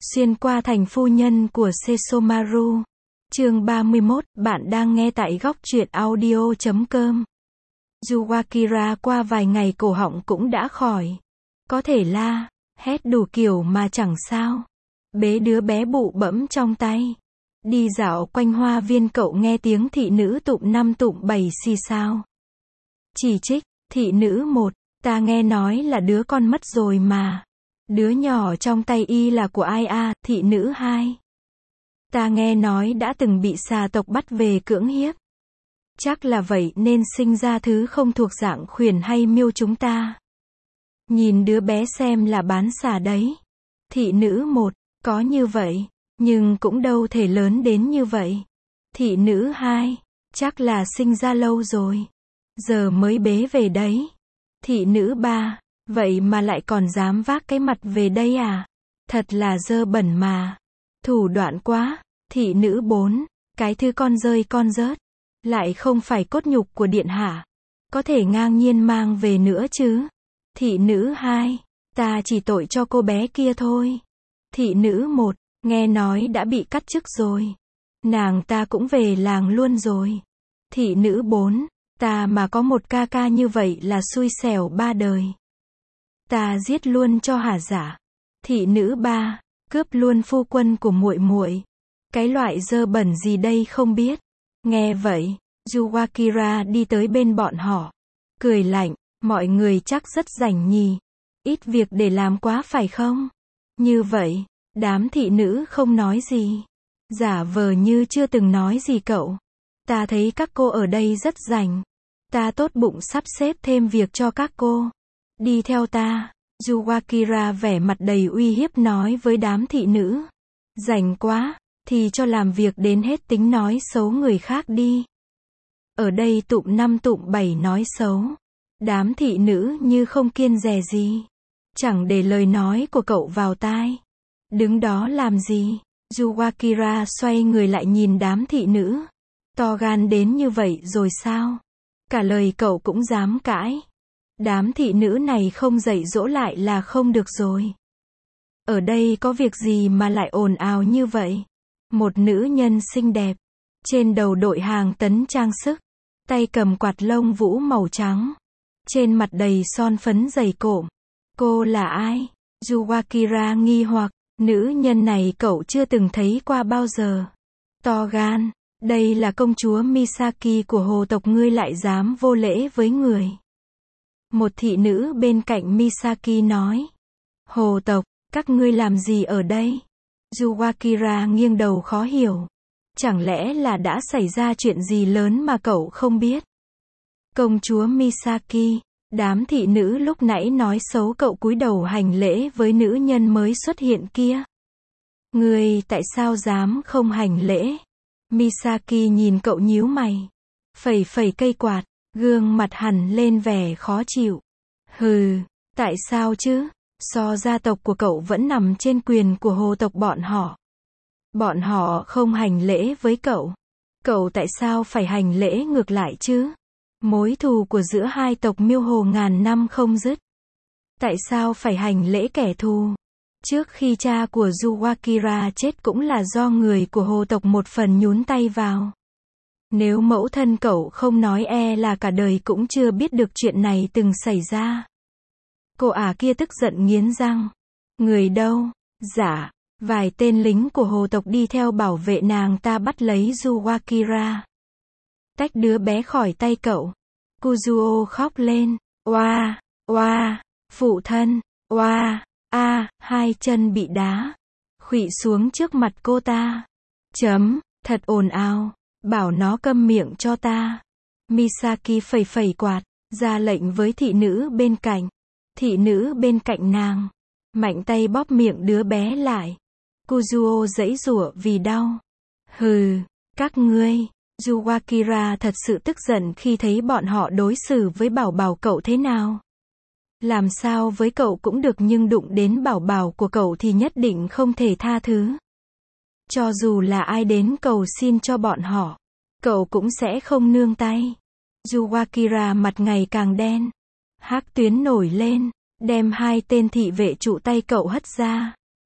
Xuyên qua thành phu nhân của Sesomaru. Chương 31, bạn đang nghe tại góc truyện audio.com. Yuwakira qua vài ngày cổ họng cũng đã khỏi. Có thể la, hét đủ kiểu mà chẳng sao. Bế đứa bé bụ bẫm trong tay. Đi dạo quanh hoa viên cậu nghe tiếng thị nữ tụng 5 tụng 7 xì xào. Chỉ trích, thị nữ 1, ta nghe nói là đứa con mất rồi mà. Đứa nhỏ trong tay y là của ai à, thị nữ 2. Ta nghe nói đã từng bị xà tộc bắt về cưỡng hiếp. Chắc là vậy nên sinh ra thứ không thuộc dạng khuyển hay miêu chúng ta. Nhìn đứa bé xem là bán xà đấy. Thị nữ 1, có như vậy, nhưng cũng đâu thể lớn đến như vậy. Thị nữ 2, chắc là sinh ra lâu rồi. Giờ mới bế về đấy. Thị nữ 3, vậy mà lại còn dám vác cái mặt về đây à? Thật là dơ bẩn mà. Thủ đoạn quá. Thị nữ 4, cái thứ con rơi con rớt. Lại không phải cốt nhục của điện hạ. Có thể ngang nhiên mang về nữa chứ. Thị nữ 2, ta chỉ tội cho cô bé kia thôi. Thị nữ 1, nghe nói đã bị cắt chức rồi. Nàng ta cũng về làng luôn rồi. Thị nữ 4, ta mà có một ca ca như vậy là xui xẻo 3 đời. Ta giết luôn cho hả dạ. Thị nữ 3, cướp luôn phu quân của muội muội. Cái loại dơ bẩn gì đây không biết. Nghe vậy, Yuwakira đi tới bên bọn họ. Cười lạnh, mọi người chắc rất rảnh nhỉ. Ít việc để làm quá phải không? Như vậy, đám thị nữ không nói gì. Giả vờ như chưa từng nói gì cậu. Ta thấy các cô ở đây rất rảnh. Ta tốt bụng sắp xếp thêm việc cho các cô. Đi theo ta. Yuwakira vẻ mặt đầy uy hiếp nói với đám thị nữ. Rảnh quá, thì cho làm việc đến hết tính nói xấu người khác đi. Ở đây tụng 5 tụng 7 nói xấu. Đám thị nữ như không kiêng dè gì. Chẳng để lời nói của cậu vào tai. Đứng đó làm gì? Yuwakira xoay người lại nhìn đám thị nữ. To gan đến như vậy rồi sao? Cả lời cậu cũng dám cãi. Đám thị nữ này không dạy dỗ lại là không được rồi. Ở đây có việc gì mà lại ồn ào như vậy? Một nữ nhân xinh đẹp. Trên đầu đội hàng tấn trang sức. Tay cầm quạt lông vũ màu trắng. Trên mặt đầy son phấn dày cộm. Cô là ai? Yuwakira nghi hoặc. Nữ nhân này cậu chưa từng thấy qua bao giờ. To gan. Đây là công chúa Misaki của hồ tộc, ngươi lại dám vô lễ với người. Một thị nữ bên cạnh Misaki nói. Hồ tộc, các ngươi làm gì ở đây? Yuwakira nghiêng đầu khó hiểu. Chẳng lẽ là đã xảy ra chuyện gì lớn mà cậu không biết? Công chúa Misaki, đám thị nữ lúc nãy nói xấu cậu cúi đầu hành lễ với nữ nhân mới xuất hiện kia. Ngươi tại sao dám không hành lễ? Misaki nhìn cậu nhíu mày. Phẩy phẩy cây quạt, gương mặt hằn lên vẻ khó chịu. Hừ, tại sao chứ? Gia tộc của cậu vẫn nằm trên quyền của hồ tộc bọn họ. Bọn họ không hành lễ với cậu. Cậu tại sao phải hành lễ ngược lại chứ? Mối thù của giữa hai tộc miêu hồ ngàn năm không dứt. Tại sao phải hành lễ kẻ thù? Trước khi cha của Yuwakira chết cũng là do người của hồ tộc một phần nhúng tay vào. Nếu mẫu thân cậu không nói e là cả đời cũng chưa biết được chuyện này từng xảy ra. Cô kia tức giận nghiến răng. Người đâu? Dạ, vài tên lính của hồ tộc đi theo bảo vệ nàng ta bắt lấy Yuwakira. Tách đứa bé khỏi tay cậu. Kuzuo khóc lên. Oa, oa, phụ thân, oa, hai chân bị đá. Khuỵu xuống trước mặt cô ta. Thật ồn ào. Bảo nó câm miệng cho ta. Misaki phẩy phẩy quạt, ra lệnh với thị nữ bên cạnh. Thị nữ bên cạnh nàng mạnh tay bóp miệng đứa bé lại. Kuzuo giãy giụa vì đau. Hừ, các ngươi. Yuwakira thật sự tức giận khi thấy bọn họ đối xử với bảo bảo cậu thế nào. Làm sao với cậu cũng được nhưng đụng đến bảo bảo của cậu thì nhất định không thể tha thứ. Cho dù là ai đến cầu xin cho bọn họ, cậu cũng sẽ không nương tay. Yuwakira mặt ngày càng đen. Hắc tuyến nổi lên, đem hai tên thị vệ trụ tay cậu hất ra.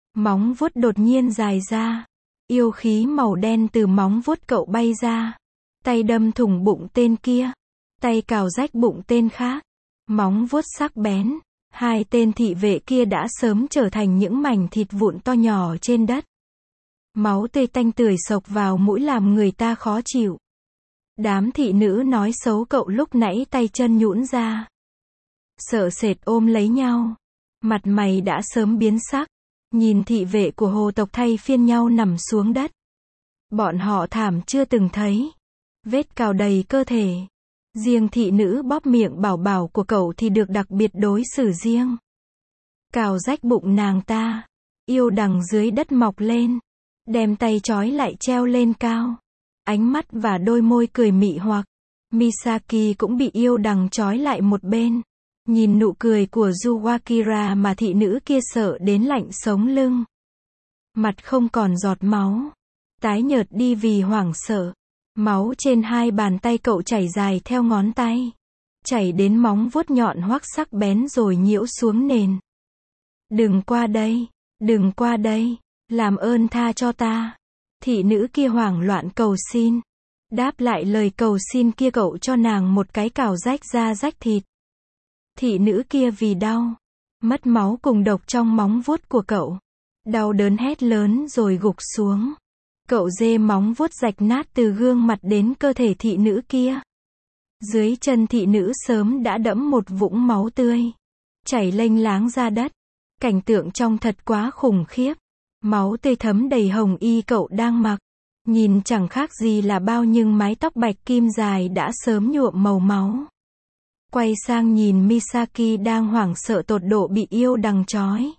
Móng vuốt đột nhiên dài ra. Yêu khí màu đen từ móng vuốt cậu bay ra. Tay đâm thủng bụng tên kia. Tay cào rách bụng tên khác. Móng vuốt sắc bén. Hai tên thị vệ kia đã sớm trở thành những mảnh thịt vụn to nhỏ trên đất. Máu tươi tanh tưởi xộc vào mũi làm người ta khó chịu. Đám thị nữ nói xấu cậu lúc nãy tay chân nhũn ra. Sợ sệt ôm lấy nhau. Mặt mày đã sớm biến sắc. Nhìn thị vệ của hồ tộc thay phiên nhau nằm xuống đất. Bọn họ thảm chưa từng thấy. Vết cào đầy cơ thể. Riêng thị nữ bóp miệng bảo bảo của cậu thì được đặc biệt đối xử riêng. Cào rách bụng nàng ta. Yêu đằng dưới đất mọc lên. Đem tay trói lại treo lên cao. Ánh mắt và đôi môi cười mị hoặc. Misaki cũng bị yêu đằng trói lại một bên. Nhìn nụ cười của Yuwakira mà thị nữ kia sợ đến lạnh sống lưng. Mặt không còn giọt máu. Tái nhợt đi vì hoảng sợ. Máu trên hai bàn tay cậu chảy dài theo ngón tay. Chảy đến móng vuốt nhọn hoắc sắc bén rồi nhiễu xuống nền. Đừng qua đây, đừng qua đây, làm ơn tha cho ta. Thị nữ kia hoảng loạn cầu xin. Đáp lại lời cầu xin kia cậu cho nàng một cái cào rách da rách thịt. Thị nữ kia vì đau, mất máu cùng độc trong móng vuốt của cậu. Đau đớn hét lớn rồi gục xuống. Cậu dê móng vuốt rạch nát từ gương mặt đến cơ thể thị nữ kia. Dưới chân thị nữ sớm đã đẫm một vũng máu tươi. Chảy lênh láng ra đất. Cảnh tượng trông thật quá khủng khiếp. Máu tươi thấm đầy hồng y cậu đang mặc. Nhìn chẳng khác gì là bao nhưng mái tóc bạch kim dài đã sớm nhuộm màu máu. Quay sang nhìn Misaki đang hoảng sợ tột độ bị yêu đằng trói.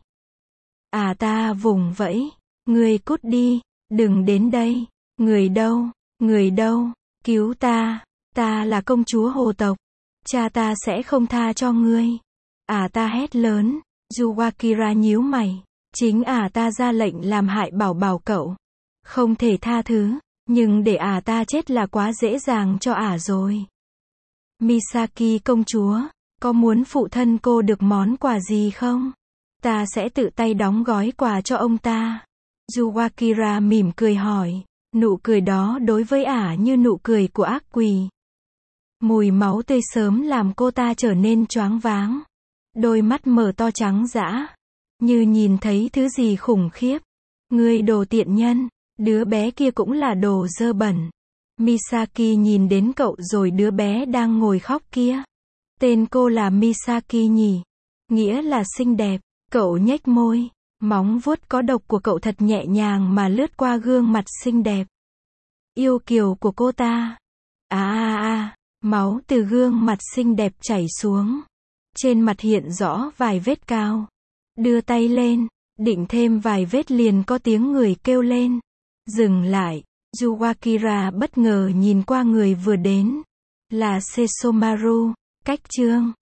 Ta vùng vẫy. Người cút đi. Đừng đến đây. Người đâu? Người đâu? Cứu ta. Ta là công chúa hồ tộc. Cha ta sẽ không tha cho ngươi. Ta hét lớn. Yuwakira nhíu mày. Chính ta ra lệnh làm hại bảo bảo cậu. Không thể tha thứ. Nhưng để ta chết là quá dễ dàng cho rồi. Misaki công chúa. Có muốn phụ thân cô được món quà gì không? Ta sẽ tự tay đóng gói quà cho ông ta. Yuwakira mỉm cười hỏi. Nụ cười đó đối với như nụ cười của ác quỷ. Mùi máu tươi sớm làm cô ta trở nên choáng váng. Đôi mắt mở to trắng dã. Như nhìn thấy thứ gì khủng khiếp. Ngươi đồ tiện nhân. Đứa bé kia cũng là đồ dơ bẩn. Misaki nhìn đến cậu rồi đứa bé đang ngồi khóc kia. Tên cô là Misaki nhỉ? Nghĩa là xinh đẹp. Cậu nhếch môi. Móng vuốt có độc của cậu thật nhẹ nhàng mà lướt qua gương mặt xinh đẹp. Yêu kiều của cô ta. Máu từ gương mặt xinh đẹp chảy xuống. Trên mặt hiện rõ vài vết cào. Đưa tay lên, định thêm vài vết liền có tiếng người kêu lên. Dừng lại. Yuwakira bất ngờ nhìn qua người vừa đến. Là Sesomaru. Cách chương